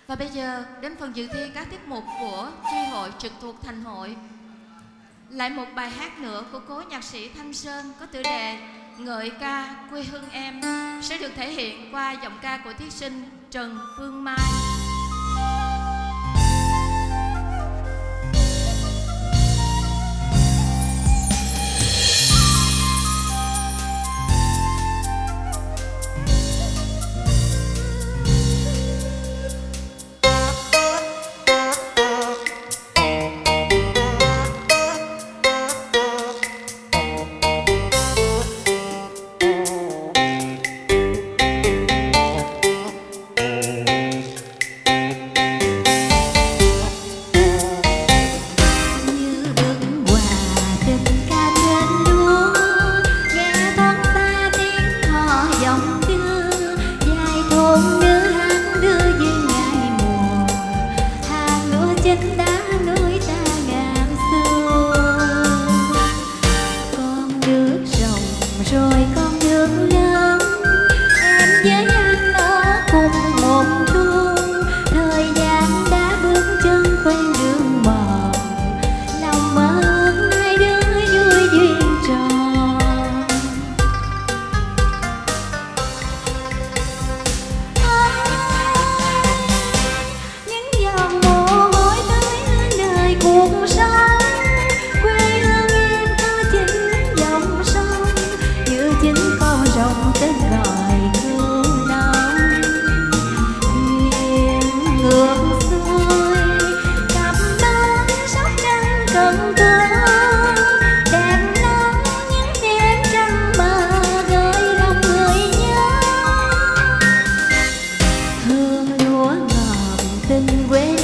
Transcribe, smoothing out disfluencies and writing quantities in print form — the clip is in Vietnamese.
Và bây giờ đến phần dự thi các tiết mục của Tri hội trực thuộc Thành hội. Lại một bài hát nữa của cố nhạc sĩ Thanh Sơn có tựa đề Ngợi ca quê hương em sẽ được thể hiện qua giọng ca của thí sinh Trần Phương Mai. Rồi con đường lớn em với anh ở cùng một phương, thời gian đã bước chân quen đường mòn, lòng mơ ước hai đứa vui duyên tròn. Những giọt mồ hôi tưới lên đời cuộc sống, quê hương em có chính dòng sông, như chính con rồng tên gọi cứu nông. Thuyền ngược xuôi cặp đôi sắp trăng cần thơ, đẹp lắm những đêm trăng mơ gợi lòng người nhớ. Hương lúa ngọt tình quê